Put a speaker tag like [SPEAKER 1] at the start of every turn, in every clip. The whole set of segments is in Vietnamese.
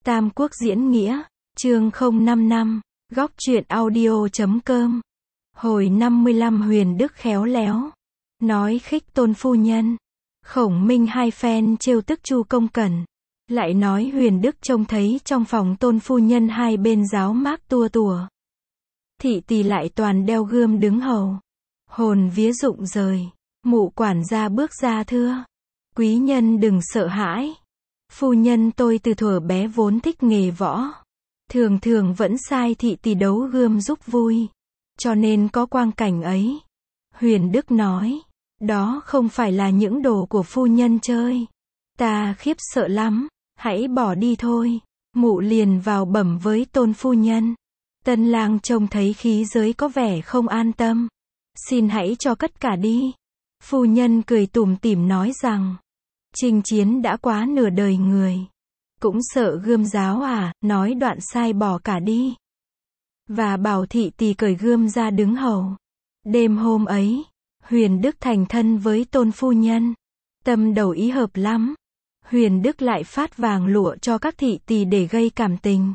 [SPEAKER 1] Tam Quốc diễn nghĩa, chương 055, góc truyện audio.com. Hồi 55 Huyền Đức khéo léo, nói khích Tôn phu nhân. Khổng Minh hai phen trêu tức Chu Công Cẩn, lại nói Huyền Đức trông thấy trong phòng Tôn phu nhân hai bên giáo mác tua tủa. Thị tỳ lại toàn đeo gươm đứng hầu, hồn vía rụng rời. Mụ quản gia bước ra thưa: quý nhân đừng sợ hãi. Phu nhân tôi từ thuở bé vốn thích nghề võ, thường thường vẫn sai thị tỳ đấu gươm giúp vui, cho nên có quang cảnh ấy. Huyền Đức nói: đó không phải là những đồ của phu nhân chơi, ta khiếp sợ lắm, hãy bỏ đi thôi. Mụ liền vào bẩm với Tôn phu nhân. Tân lang trông thấy khí giới có vẻ không an tâm, xin hãy cho cất cả đi. Phu nhân cười tủm tỉm nói rằng: chinh chiến đã quá nửa đời người, cũng sợ gươm giáo à, nói đoạn sai bỏ cả đi. Và bảo thị tỳ cởi gươm ra đứng hầu. Đêm hôm ấy, Huyền Đức thành thân với Tôn phu nhân, tâm đầu ý hợp lắm. Huyền Đức lại phát vàng lụa cho các thị tỳ để gây cảm tình,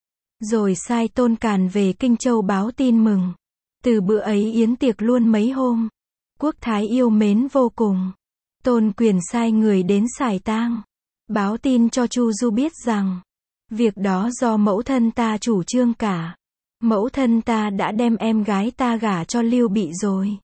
[SPEAKER 1] rồi sai Tôn Càn về Kinh Châu báo tin mừng. Từ bữa ấy yến tiệc luôn mấy hôm, quốc thái yêu mến vô cùng. Tôn Quyền sai người đến Sải Tang, báo tin cho Chu Du biết rằng, việc đó do mẫu thân ta chủ trương cả. Mẫu thân ta đã đem em gái ta gả cho Lưu Bị rồi.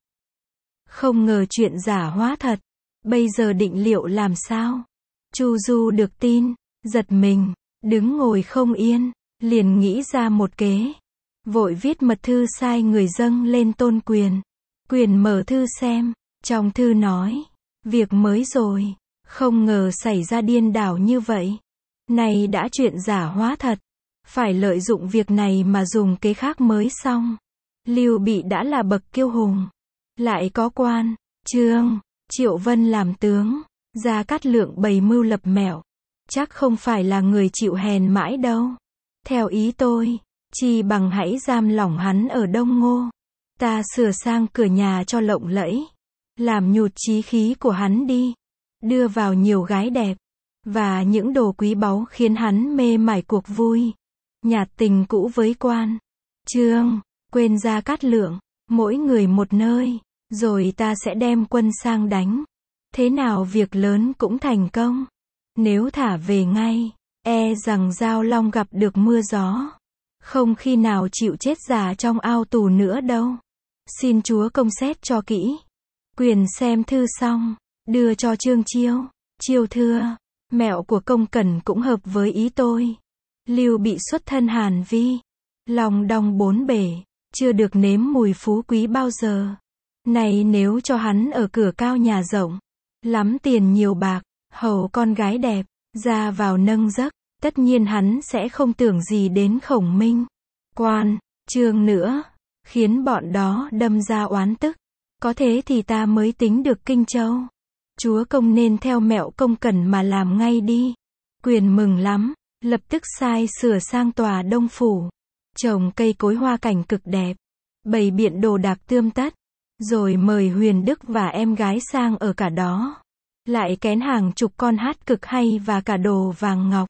[SPEAKER 1] Không ngờ chuyện giả hóa thật, bây giờ định liệu làm sao? Chu Du được tin, giật mình, đứng ngồi không yên, liền nghĩ ra một kế. Vội viết mật thư sai người dâng lên Tôn Quyền. Quyền mở thư xem, trong thư nói: việc mới rồi, không ngờ xảy ra điên đảo như vậy. Này đã chuyện giả hóa thật, phải lợi dụng việc này mà dùng kế khác mới xong. Lưu Bị đã là bậc kiêu hùng, lại có quan, Trương, Triệu Vân làm tướng, Gia Cát Lượng bày mưu lập mẹo, chắc không phải là người chịu hèn mãi đâu. Theo ý tôi, chi bằng hãy giam lỏng hắn ở Đông Ngô, ta sửa sang cửa nhà cho lộng lẫy, làm nhụt chí khí của hắn đi, đưa vào nhiều gái đẹp, và những đồ quý báu khiến hắn mê mải cuộc vui, nhạt tình cũ với quan, Trương, quên Gia Cát Lượng, mỗi người một nơi, rồi ta sẽ đem quân sang đánh. Thế nào việc lớn cũng thành công. Nếu thả về ngay, e rằng Giao Long gặp được mưa gió, không khi nào chịu chết già trong ao tù nữa đâu. Xin chúa công xét cho kỹ. Quyền xem thư xong, đưa cho Trương Chiêu. Chiêu thưa: mẹo của công Cẩn cũng hợp với ý tôi. Lưu Bị xuất thân Hàn Vi, lòng đong bốn bể, chưa được nếm mùi phú quý bao giờ. Này nếu cho hắn ở cửa cao nhà rộng, lắm tiền nhiều bạc, hầu con gái đẹp, ra vào nâng giấc, tất nhiên hắn sẽ không tưởng gì đến Khổng Minh, quan, Trương nữa, khiến bọn đó đâm ra oán tức. Có thế thì ta mới tính được Kinh Châu. Chúa công nên theo mẹo công Cẩn mà làm ngay đi. Quyền mừng lắm, lập tức sai sửa sang tòa Đông Phủ, trồng cây cối hoa cảnh cực đẹp, bày biện đồ đạc tươm tất, rồi mời Huyền Đức và em gái sang ở cả đó. Lại kén hàng chục con hát cực hay và cả đồ vàng ngọc,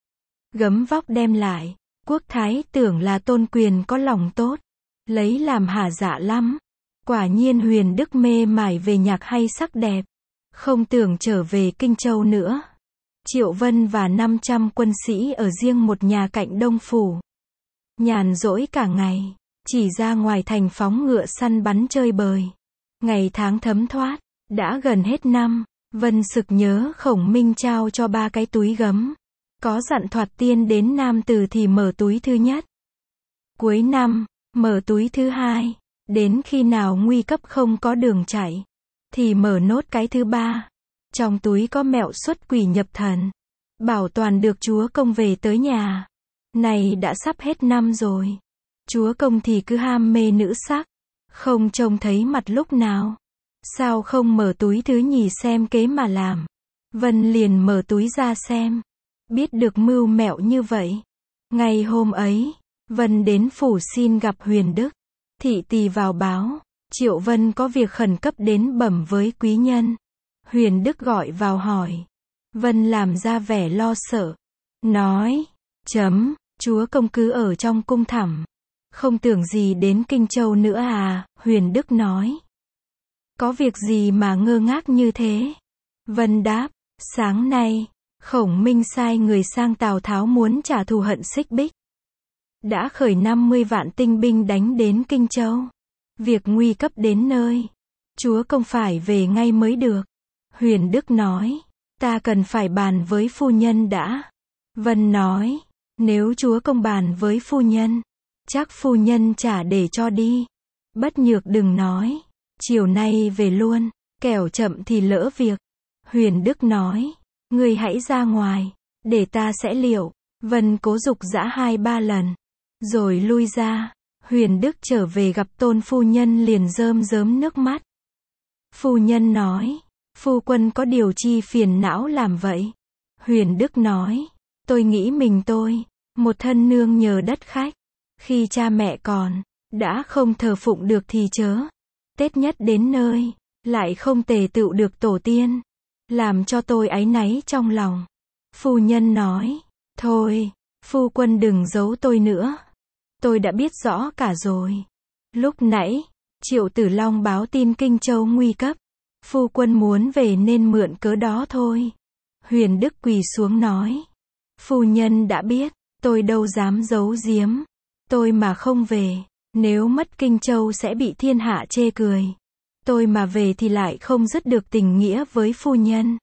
[SPEAKER 1] gấm vóc đem lại. Quốc thái tưởng là Tôn Quyền có lòng tốt, lấy làm hả dạ lắm. Quả nhiên Huyền Đức mê mải về nhạc hay sắc đẹp, không tưởng trở về Kinh Châu nữa. Triệu Vân và 500 quân sĩ ở riêng một nhà cạnh Đông Phủ, nhàn rỗi cả ngày, chỉ ra ngoài thành phóng ngựa săn bắn chơi bời. Ngày tháng thấm thoát, đã gần hết năm. Vân sực nhớ Khổng Minh trao cho 3 cái túi gấm, có dặn Thoạt Tiên đến Nam Từ thì mở túi thứ nhất, cuối năm mở túi thứ hai, đến khi nào nguy cấp không có đường chạy thì mở nốt cái thứ ba. Trong túi có mẹo xuất quỷ nhập thần, bảo toàn được chúa công về tới nhà. Này đã sắp hết năm rồi, chúa công thì cứ ham mê nữ sắc, không trông thấy mặt lúc nào. Sao không mở túi thứ nhì xem kế mà làm? Vân liền mở túi ra xem, biết được mưu mẹo như vậy. Ngày hôm ấy, Vân đến phủ xin gặp Huyền Đức. Thị tỳ vào báo, Triệu Vân có việc khẩn cấp đến bẩm với quý nhân. Huyền Đức gọi vào hỏi. Vân làm ra vẻ lo sợ, nói: Chúa công cứ ở trong cung thẳm. Không tưởng gì đến Kinh Châu nữa à, Huyền Đức nói. Có việc gì mà ngơ ngác như thế? Vân đáp, sáng nay, Khổng Minh sai người sang Tào Tháo muốn trả thù hận Xích Bích. Đã khởi 50 vạn tinh binh đánh đến Kinh Châu. Việc nguy cấp đến nơi. Chúa công phải về ngay mới được. Huyền Đức nói, ta cần phải bàn với phu nhân đã. Vân nói, nếu chúa công bàn với phu nhân, chắc phu nhân trả để cho đi. Bất Nhược đừng nói, chiều nay về luôn, kẻo chậm thì lỡ việc. Huyền Đức nói, ngươi hãy ra ngoài, để ta sẽ liệu. Vân cố giục giã 2-3 lần, rồi lui ra. Huyền Đức trở về gặp Tôn phu nhân liền rơm rớm nước mắt. Phu nhân nói, phu quân có điều chi phiền não làm vậy? Huyền Đức nói, tôi nghĩ mình tôi, một thân nương nhờ đất khách. Khi cha mẹ còn, đã không thờ phụng được thì chớ. Tết nhất đến nơi, lại không tề tựu được tổ tiên. Làm cho tôi áy náy trong lòng. Phu nhân nói, thôi, phu quân đừng giấu tôi nữa. Tôi đã biết rõ cả rồi. Lúc nãy, Triệu Tử Long báo tin Kinh Châu nguy cấp. Phu quân muốn về nên mượn cớ đó thôi. Huyền Đức quỳ xuống nói, phu nhân đã biết, tôi đâu dám giấu giếm. Tôi mà không về, nếu mất Kinh Châu sẽ bị thiên hạ chê cười. Tôi mà về thì lại không dứt được tình nghĩa với phu nhân.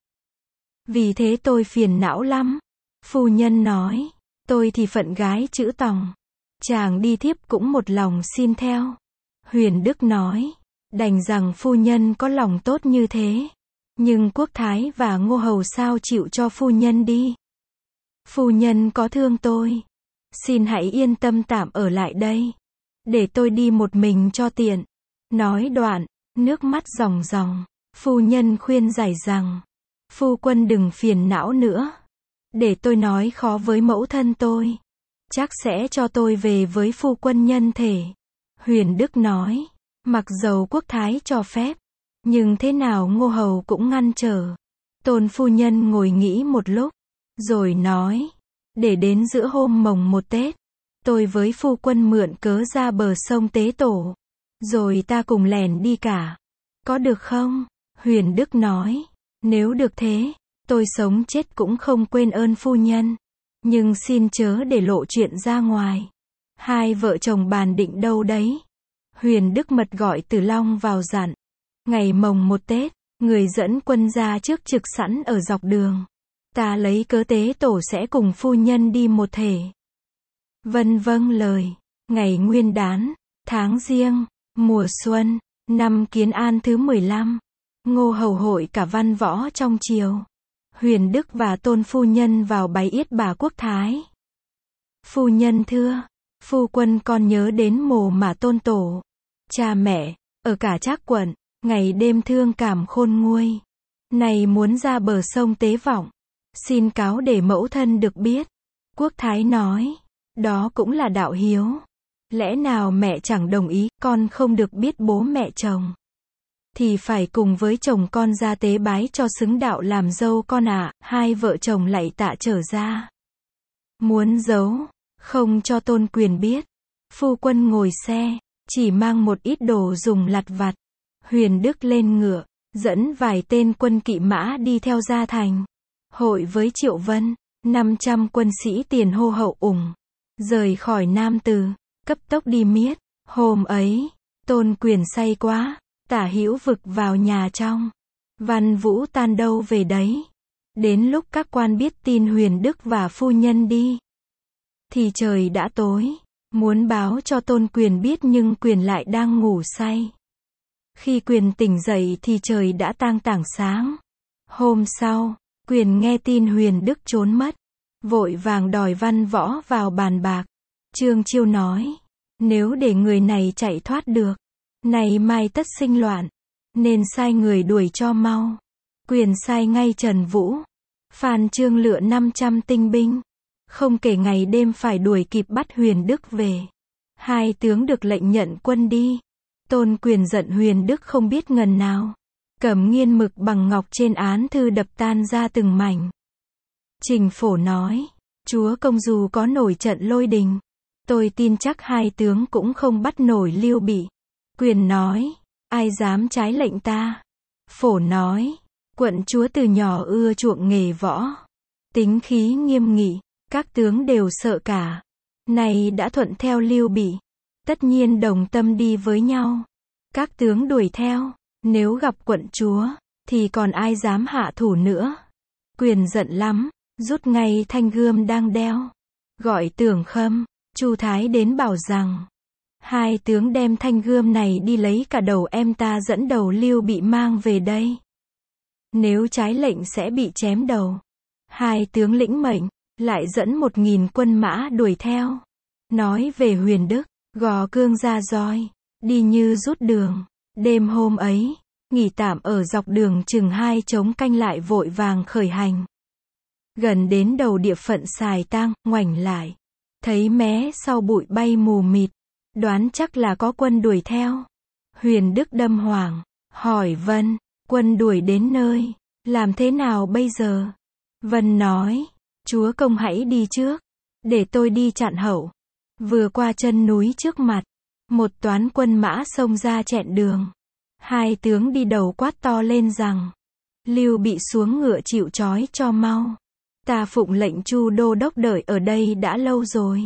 [SPEAKER 1] Vì thế tôi phiền não lắm. Phu nhân nói, tôi thì phận gái chữ Tòng. Chàng đi thiếp cũng một lòng xin theo. Huyền Đức nói, đành rằng phu nhân có lòng tốt như thế. Nhưng Quốc Thái và Ngô Hầu sao chịu cho phu nhân đi? Phu nhân có thương tôi. Xin hãy yên tâm tạm ở lại đây. Để tôi đi một mình cho tiện. Nói đoạn, nước mắt ròng ròng. Phu nhân khuyên giải rằng, phu quân đừng phiền não nữa. Để tôi nói khó với mẫu thân tôi. Chắc sẽ cho tôi về với phu quân nhân thể. Huyền Đức nói, mặc dầu Quốc Thái cho phép, nhưng thế nào Ngô Hầu cũng ngăn trở. Tôn phu nhân ngồi nghĩ một lúc, rồi nói, để đến giữa hôm mồng 1 Tết, tôi với phu quân mượn cớ ra bờ sông tế tổ, rồi ta cùng lèn đi cả. Có được không? Huyền Đức nói, nếu được thế, tôi sống chết cũng không quên ơn phu nhân. Nhưng xin chớ để lộ chuyện ra ngoài. Hai vợ chồng bàn định đâu đấy. Huyền Đức mật gọi Tử Long vào dặn. Ngày mồng 1 Tết, người dẫn quân ra trước trực sẵn ở dọc đường. Ta lấy cớ tế tổ sẽ cùng phu nhân đi một thể. Vân vâng lời. Ngày Nguyên Đán, tháng Giêng, mùa xuân, năm Kiến An thứ 15. Ngô Hầu hội cả văn võ trong triều. Huyền Đức và Tôn phu nhân vào bái yết bà Quốc Thái. Phu nhân thưa, phu quân con nhớ đến mồ mà tôn tổ, cha mẹ, ở cả Trác quận, ngày đêm thương cảm khôn nguôi. Này muốn ra bờ sông tế vọng, xin cáo để mẫu thân được biết. Quốc Thái nói, đó cũng là đạo hiếu. Lẽ nào mẹ chẳng đồng ý, con không được biết bố mẹ chồng. Thì phải cùng với chồng con ra tế bái cho xứng đạo làm dâu con ạ. Hai vợ chồng lạy tạ trở ra. Muốn giấu, không cho Tôn Quyền biết. Phu quân ngồi xe, chỉ mang một ít đồ dùng lặt vặt. Huyền Đức lên ngựa, dẫn vài tên quân kỵ mã đi theo ra thành. Hội với Triệu Vân, 500 quân sĩ tiền hô hậu ủng. Rời khỏi Nam Từ, cấp tốc đi miết. Hôm ấy, Tôn Quyền say quá. Tả Hữu vực vào nhà trong. Văn Vũ tan đâu về đấy. Đến lúc các quan biết tin Huyền Đức và phu nhân đi, thì trời đã tối. Muốn báo cho Tôn Quyền biết nhưng Quyền lại đang ngủ say. Khi Quyền tỉnh dậy thì trời đã tang tảng sáng. Hôm sau, Quyền nghe tin Huyền Đức trốn mất. Vội vàng đòi văn võ vào bàn bạc. Trương Chiêu nói, nếu để người này chạy thoát được, này mai tất sinh loạn, nên sai người đuổi cho mau. Quyền sai ngay Trần Vũ, Phan Trương lựa 500 tinh binh, không kể ngày đêm phải đuổi kịp bắt Huyền Đức về. Hai tướng được lệnh nhận quân đi. Tôn Quyền giận Huyền Đức không biết ngần nào, cầm nghiên mực bằng ngọc trên án thư đập tan ra từng mảnh. Trình Phổ nói, Chúa công dù có nổi trận lôi đình, tôi tin chắc hai tướng cũng không bắt nổi Lưu Bị. Quyền nói, ai dám trái lệnh ta? Phổ nói, quận chúa từ nhỏ ưa chuộng nghề võ, tính khí nghiêm nghị, các tướng đều sợ cả. Này đã thuận theo Lưu Bị, tất nhiên đồng tâm đi với nhau. Các tướng đuổi theo, nếu gặp quận chúa, thì còn ai dám hạ thủ nữa. Quyền giận lắm, rút ngay thanh gươm đang đeo, gọi Tưởng Khâm, Chu Thái đến bảo rằng, hai tướng đem thanh gươm này đi lấy cả đầu em ta dẫn đầu Lưu Bị mang về đây. Nếu trái lệnh sẽ bị chém đầu. Hai tướng lĩnh mệnh, lại dẫn 1000 quân mã đuổi theo. Nói về Huyền Đức, gò cương ra roi, đi như rút đường. Đêm hôm ấy, nghỉ tạm ở dọc đường chừng 2 trống canh lại vội vàng khởi hành. Gần đến đầu địa phận Sài Tang, ngoảnh lại, thấy mé sau bụi bay mù mịt, đoán chắc là có quân đuổi theo. Huyền Đức đâm hoảng, hỏi Vân, quân đuổi đến nơi, làm thế nào bây giờ? Vân nói, chúa công hãy đi trước, để tôi đi chặn hậu. Vừa qua chân núi trước mặt, một toán quân mã xông ra chẹn đường. Hai tướng đi đầu quát to lên rằng, Lưu Bị xuống ngựa chịu trói cho mau. Ta phụng lệnh Chu đô đốc đợi ở đây đã lâu rồi.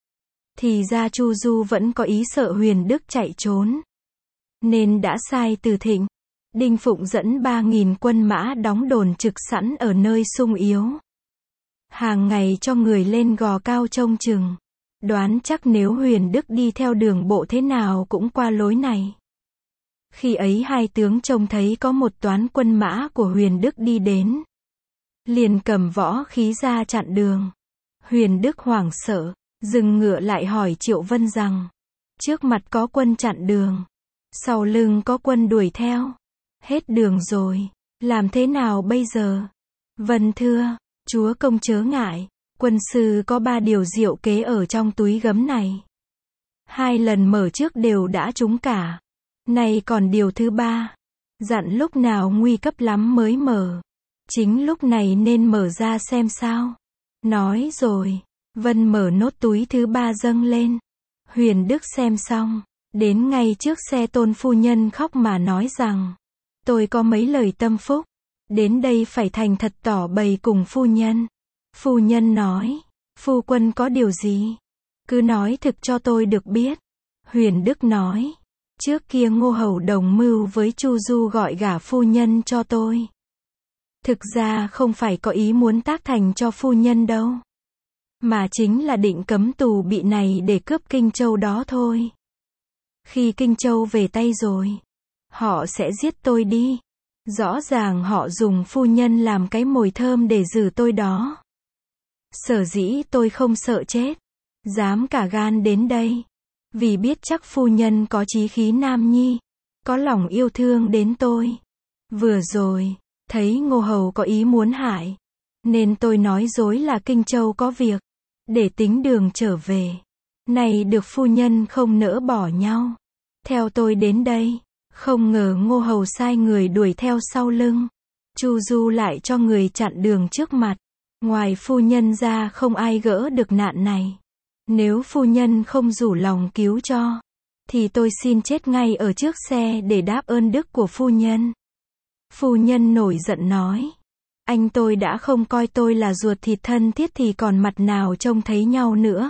[SPEAKER 1] Thì ra Chu Du vẫn có ý sợ Huyền Đức chạy trốn, nên đã sai Từ Thịnh, Đinh Phụng dẫn 3000 quân mã đóng đồn trực sẵn ở nơi sung yếu. Hàng ngày cho người lên gò cao trông chừng. Đoán chắc nếu Huyền Đức đi theo đường bộ thế nào cũng qua lối này. Khi ấy hai tướng trông thấy có một toán quân mã của Huyền Đức đi đến, liền cầm võ khí ra chặn đường. Huyền Đức hoảng sợ, dừng ngựa lại hỏi Triệu Vân rằng, trước mặt có quân chặn đường, sau lưng có quân đuổi theo, hết đường rồi, làm thế nào bây giờ? Vân thưa, chúa công chớ ngại, quân sư có 3 điều diệu kế ở trong túi gấm này. 2 lần mở trước đều đã trúng cả. Nay còn điều thứ 3, dặn lúc nào nguy cấp lắm mới mở. Chính lúc này nên mở ra xem sao. Nói rồi, Vân mở nốt túi thứ 3 dâng lên. Huyền Đức xem xong, đến ngay trước xe Tôn phu nhân khóc mà nói rằng, tôi có mấy lời tâm phúc, đến đây phải thành thật tỏ bày cùng phu nhân. Phu nhân nói, phu quân có điều gì? Cứ nói thực cho tôi được biết. Huyền Đức nói, trước kia Ngô Hầu đồng mưu với Chu Du gọi gả phu nhân cho tôi. Thực ra không phải có ý muốn tác thành cho phu nhân đâu, mà chính là định cấm tù bị này để cướp Kinh Châu đó thôi. Khi Kinh Châu về tay rồi, họ sẽ giết tôi đi. Rõ ràng họ dùng phu nhân làm cái mồi thơm để giữ tôi đó. Sở dĩ tôi không sợ chết, dám cả gan đến đây, vì biết chắc phu nhân có chí khí nam nhi, có lòng yêu thương đến tôi. Vừa rồi, thấy Ngô Hầu có ý muốn hại, nên tôi nói dối là Kinh Châu có việc, để tính đường trở về. Này được phu nhân không nỡ bỏ nhau, theo tôi đến đây. Không ngờ Ngô Hầu sai người đuổi theo sau lưng, Chu Du lại cho người chặn đường trước mặt. Ngoài phu nhân ra không ai gỡ được nạn này. Nếu phu nhân không rủ lòng cứu cho, thì tôi xin chết ngay ở trước xe để đáp ơn đức của phu nhân. Phu nhân nổi giận nói, anh tôi đã không coi tôi là ruột thịt thân thiết thì còn mặt nào trông thấy nhau nữa.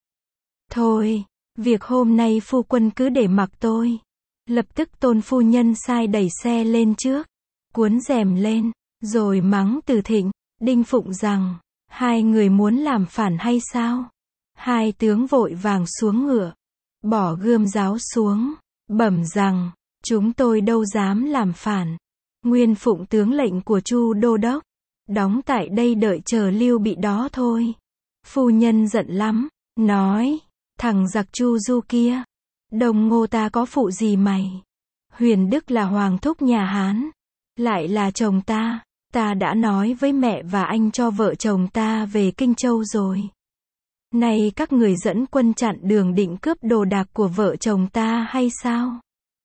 [SPEAKER 1] Thôi, việc hôm nay phu quân cứ để mặc tôi. Lập tức Tôn phu nhân sai đẩy xe lên trước, cuốn rèm lên, rồi mắng Từ Thịnh, Đinh Phụng rằng, hai người muốn làm phản hay sao? Hai tướng vội vàng xuống ngựa, bỏ gươm giáo xuống, bẩm rằng, chúng tôi đâu dám làm phản. Nguyên phụng tướng lệnh của Chu đô đốc, đóng tại đây đợi chờ Lưu Bị đó thôi. Phu nhân giận lắm, nói, thằng giặc Chu Du kia, Đồng Ngô ta có phụ gì mày? Huyền Đức là hoàng thúc nhà Hán, lại là chồng ta đã nói với mẹ và anh cho vợ chồng ta về Kinh Châu rồi. Nay các người dẫn quân chặn đường định cướp đồ đạc của vợ chồng ta hay sao?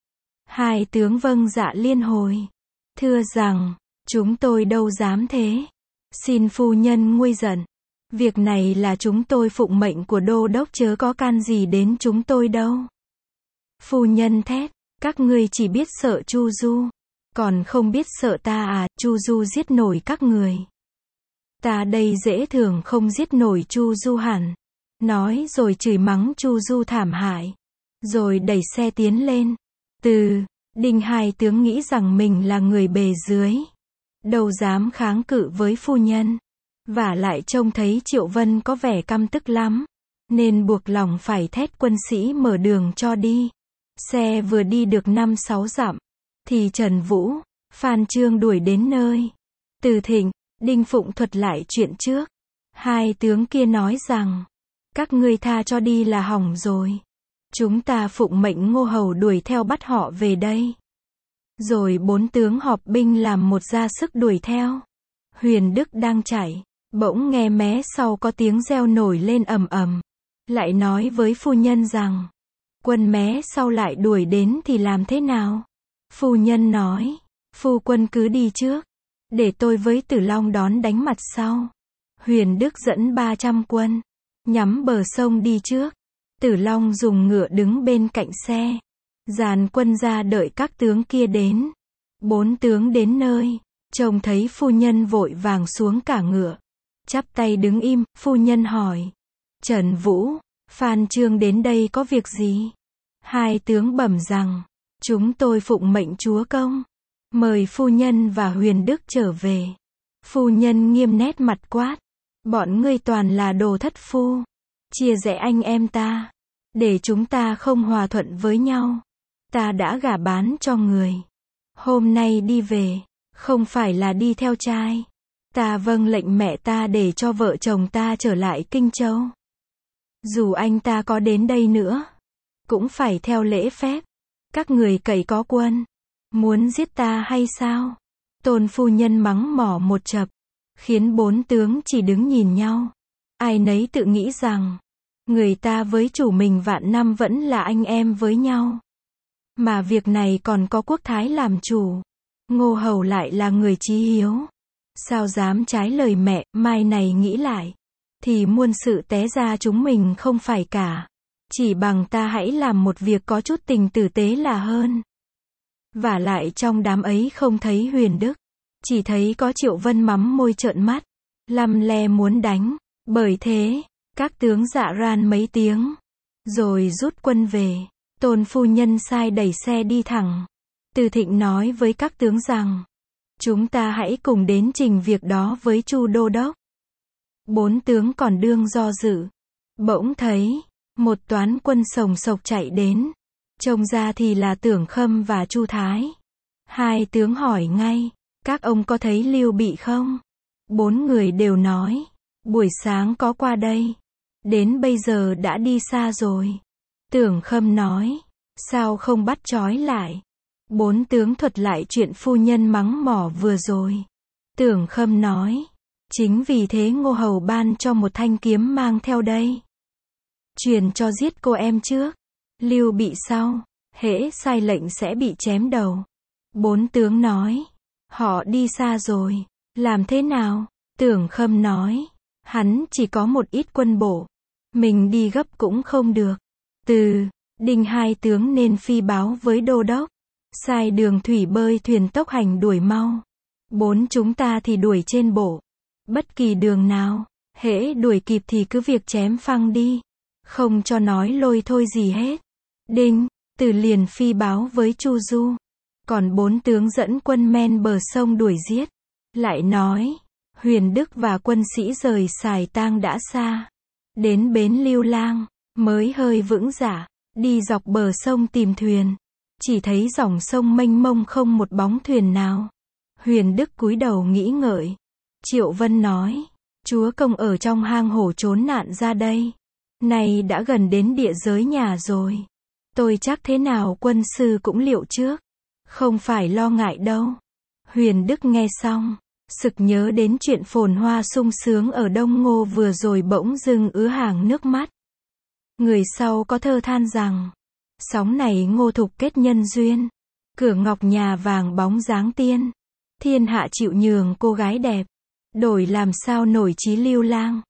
[SPEAKER 1] Hai tướng vâng dạ liên hồi, thưa rằng, chúng tôi đâu dám thế. Xin phu nhân nguôi giận. Việc này là chúng tôi phụng mệnh của đô đốc chớ có can gì đến chúng tôi đâu. Phu nhân thét, các ngươi chỉ biết sợ Chu Du, còn không biết sợ ta à, Chu Du giết nổi các người. Ta đây dễ thường không giết nổi Chu Du hẳn. Nói rồi chửi mắng Chu Du thảm hại. Rồi đẩy xe tiến lên. Đinh hai tướng nghĩ rằng mình là người bề dưới. Đâu dám kháng cự với phu nhân. Vả lại trông thấy Triệu Vân có vẻ căm tức lắm. Nên buộc lòng phải thét quân sĩ mở đường cho đi. Xe vừa đi được 5-6 dặm. Thì Trần Vũ, Phan Chương đuổi đến nơi. Từ Thịnh, Đinh Phụng thuật lại chuyện trước. Hai tướng kia nói rằng, các ngươi tha cho đi là hỏng rồi. Chúng ta phụng mệnh Ngô Hầu đuổi theo bắt họ về đây. Rồi 4 tướng họp binh làm một ra sức đuổi theo. Huyền Đức đang chạy, bỗng nghe mé sau có tiếng reo nổi lên ầm ầm. Lại nói với phu nhân rằng, quân mé sau lại đuổi đến thì làm thế nào? Phu nhân nói, phu quân cứ đi trước, để tôi với Tử Long đón đánh mặt sau. Huyền Đức dẫn 300 quân, nhắm bờ sông đi trước. Tử Long dùng ngựa đứng bên cạnh xe. Dàn quân ra đợi các tướng kia đến. 4 tướng đến nơi, trông thấy phu nhân vội vàng xuống cả ngựa. Chắp tay đứng im, phu nhân hỏi. Trần Vũ, Phan Chương đến đây có việc gì? Hai tướng bẩm rằng, chúng tôi phụng mệnh chúa công. Mời phu nhân và Huyền Đức trở về. Phu nhân nghiêm nét mặt quát. Bọn ngươi toàn là đồ thất phu. Chia rẽ anh em ta. Để chúng ta không hòa thuận với nhau. Ta đã gả bán cho người. Hôm nay đi về. Không phải là đi theo trai. Ta vâng lệnh mẹ ta để cho vợ chồng ta trở lại Kinh Châu. Dù anh ta có đến đây nữa. Cũng phải theo lễ phép. Các người cậy có quân. Muốn giết ta hay sao? Tôn phu nhân mắng mỏ một chập. Khiến 4 tướng chỉ đứng nhìn nhau. Ai nấy tự nghĩ rằng, người ta với chủ mình vạn năm vẫn là anh em với nhau. Mà việc này còn có quốc thái làm chủ. Ngô Hầu lại là người chí hiếu. Sao dám trái lời mẹ, mai này nghĩ lại. Thì muôn sự té ra chúng mình không phải cả. Chỉ bằng ta hãy làm một việc có chút tình tử tế là hơn. Vả lại trong đám ấy không thấy Huyền Đức. Chỉ thấy có Triệu Vân mắm môi trợn mắt. Lăm le muốn đánh. Bởi thế, các tướng dạ ran mấy tiếng. Rồi rút quân về. Tôn phu nhân sai đẩy xe đi thẳng. Từ Thịnh nói với các tướng rằng, chúng ta hãy cùng đến trình việc đó với Chu đô đốc. 4 tướng còn đương do dự. Bỗng thấy, một toán quân sồng sộc chạy đến. Trông ra thì là Tưởng Khâm và Chu Thái. Hai tướng hỏi ngay, các ông có thấy Lưu Bị không? 4 người đều nói, buổi sáng có qua đây. Đến bây giờ đã đi xa rồi. Tưởng Khâm nói, sao không bắt trói lại? 4 tướng thuật lại chuyện phu nhân mắng mỏ vừa rồi. Tưởng Khâm nói, chính vì thế Ngô Hầu ban cho một thanh kiếm mang theo đây. Truyền cho giết cô em trước. Lưu Bị sau, hễ sai lệnh sẽ bị chém đầu. 4 tướng nói, họ đi xa rồi, làm thế nào? Tưởng Khâm nói, hắn chỉ có một ít quân bộ, mình đi gấp cũng không được. Đinh hai tướng nên phi báo với đô đốc, sai đường thủy bơi thuyền tốc hành đuổi mau. 4 chúng ta thì đuổi trên bộ, bất kỳ đường nào, hễ đuổi kịp thì cứ việc chém phăng đi, không cho nói lôi thôi gì hết. Đinh Từ liền phi báo với Chu Du, còn 4 tướng dẫn quân men bờ sông đuổi giết. Lại nói, Huyền Đức và quân sĩ rời Sài Tang đã xa, đến bến Lưu Lang, mới hơi vững dạ, đi dọc bờ sông tìm thuyền. Chỉ thấy dòng sông mênh mông không một bóng thuyền nào. Huyền Đức cúi đầu nghĩ ngợi. Triệu Vân nói, chúa công ở trong hang hổ trốn nạn ra đây. Này đã gần đến địa giới nhà rồi. Tôi chắc thế nào quân sư cũng liệu trước. Không phải lo ngại đâu. Huyền Đức nghe xong, sực nhớ đến chuyện phồn hoa sung sướng ở Đông Ngô vừa rồi bỗng dưng ứa hàng nước mắt. Người sau có thơ than rằng, sóng này Ngô Thục kết nhân duyên, cửa ngọc nhà vàng bóng dáng tiên, thiên hạ chịu nhường cô gái đẹp, đổi làm sao nổi chí Lưu Lang.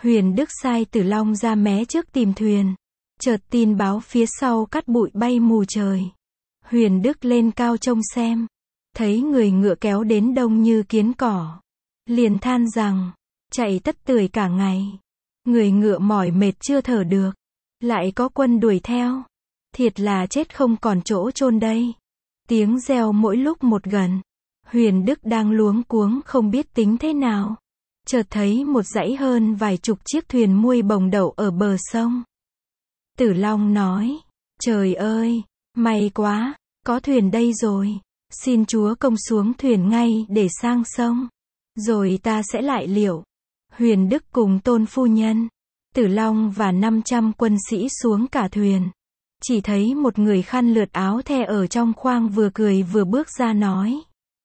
[SPEAKER 1] Huyền Đức sai Tử Long ra mé trước tìm thuyền. Chợt tin báo phía sau cát bụi bay mù trời. Huyền Đức lên cao trông xem. Thấy người ngựa kéo đến đông như kiến cỏ. Liền than rằng, chạy tất tưởi cả ngày. Người ngựa mỏi mệt chưa thở được. Lại có quân đuổi theo. Thiệt là chết không còn chỗ chôn đây. Tiếng reo mỗi lúc một gần. Huyền Đức đang luống cuống không biết tính thế nào. Chợt thấy một dãy hơn vài chục chiếc thuyền muôi bồng đậu ở bờ sông. Tử Long nói, trời ơi, may quá, có thuyền đây rồi. Xin chúa công xuống thuyền ngay để sang sông. Rồi ta sẽ lại liệu. Huyền Đức cùng Tôn phu nhân, Tử Long và 500 quân sĩ xuống cả thuyền. Chỉ thấy một người khăn lượt áo the ở trong khoang vừa cười vừa bước ra nói.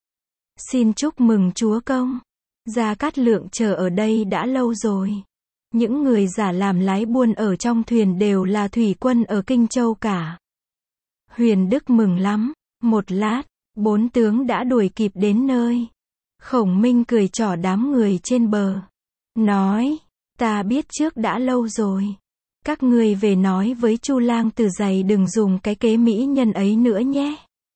[SPEAKER 1] Xin chúc mừng chúa công. Gia Cát Lượng chờ ở đây đã lâu rồi. Những người giả làm lái buôn ở trong thuyền đều là thủy quân ở Kinh Châu cả. Huyền Đức mừng lắm. Một lát, 4 tướng đã đuổi kịp đến nơi. Khổng Minh cười trỏ đám người trên bờ. Nói, ta biết trước đã lâu rồi. Các ngươi về nói với Chu Lang Tử Dày đừng dùng cái kế mỹ nhân ấy nữa nhé.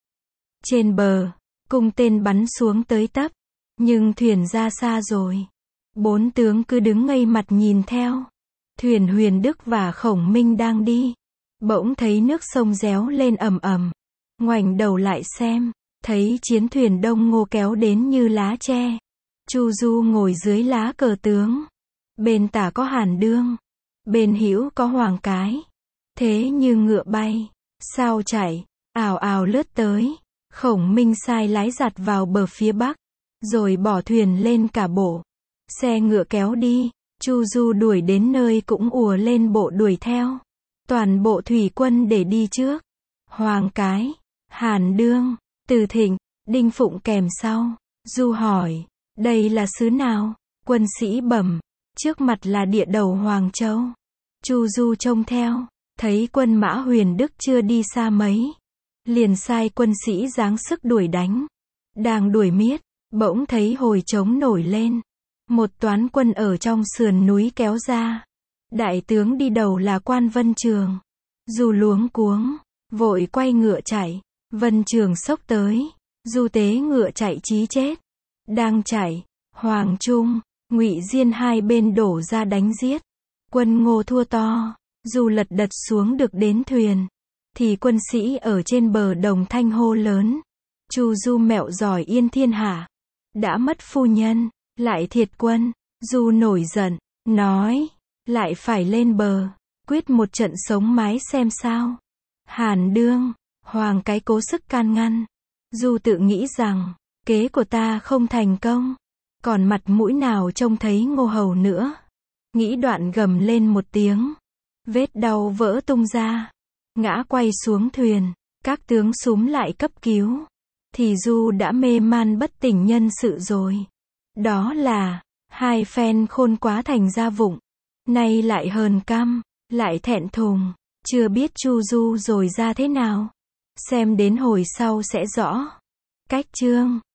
[SPEAKER 1] Trên bờ, cung tên bắn xuống tới tấp. Nhưng thuyền ra xa rồi. 4 tướng cứ đứng ngây mặt nhìn theo. Thuyền Huyền Đức và Khổng Minh đang đi. Bỗng thấy nước sông réo lên ầm ầm. Ngoảnh đầu lại xem, thấy chiến thuyền Đông Ngô kéo đến như lá tre. Chu Du ngồi dưới lá cờ tướng. Bên tả có Hàn Đương. Bên hữu có Hoàng Cái. Thế như ngựa bay. Sao chạy, ào ào lướt tới. Khổng Minh sai lái giặt vào bờ phía bắc. Rồi bỏ thuyền lên cả bộ. Xe ngựa kéo đi. Chu Du đuổi đến nơi cũng ùa lên bộ đuổi theo. Toàn bộ thủy quân để đi trước. Hoàng Cái, Hàn Đương, Từ Thịnh, Đinh Phụng kèm sau. Du hỏi, đây là xứ nào? Quân sĩ bẩm, trước mặt là địa đầu Hoàng Châu. Chu Du trông theo, thấy quân mã Huyền Đức chưa đi xa mấy. Liền sai quân sĩ giáng sức đuổi đánh. Đang đuổi miết, bỗng thấy hồi trống nổi lên. Một toán quân ở trong sườn núi kéo ra. Đại tướng đi đầu là Quan Vân Trường. Du luống cuống, vội quay ngựa chạy. Vân Trường xốc tới. Du tế ngựa chạy chí chết. Đang chạy, Hoàng Trung, Ngụy Diên hai bên đổ ra đánh giết. Quân Ngô thua to. Du lật đật xuống được đến thuyền. Thì quân sĩ ở trên bờ đồng thanh hô lớn. Chu Du mẹo giỏi yên thiên hạ. Đã mất phu nhân, lại thiệt quân. Du nổi giận, nói, lại phải lên bờ, quyết một trận sống mái xem sao. Hàn Đương, Hoàng Cái cố sức can ngăn. Du tự nghĩ rằng, kế của ta không thành công. Còn mặt mũi nào trông thấy Ngô Hầu nữa. Nghĩ đoạn gầm lên một tiếng. Vết đau vỡ tung ra. Ngã quay xuống thuyền. Các tướng xúm lại cấp cứu. Thì Du đã mê man bất tỉnh nhân sự rồi. Đó là, hai phen khôn quá thành ra vụng. Nay lại hờn căm, lại thẹn thùng. Chưa biết Chu Du rồi ra thế nào. Xem đến hồi sau sẽ rõ. Cách chương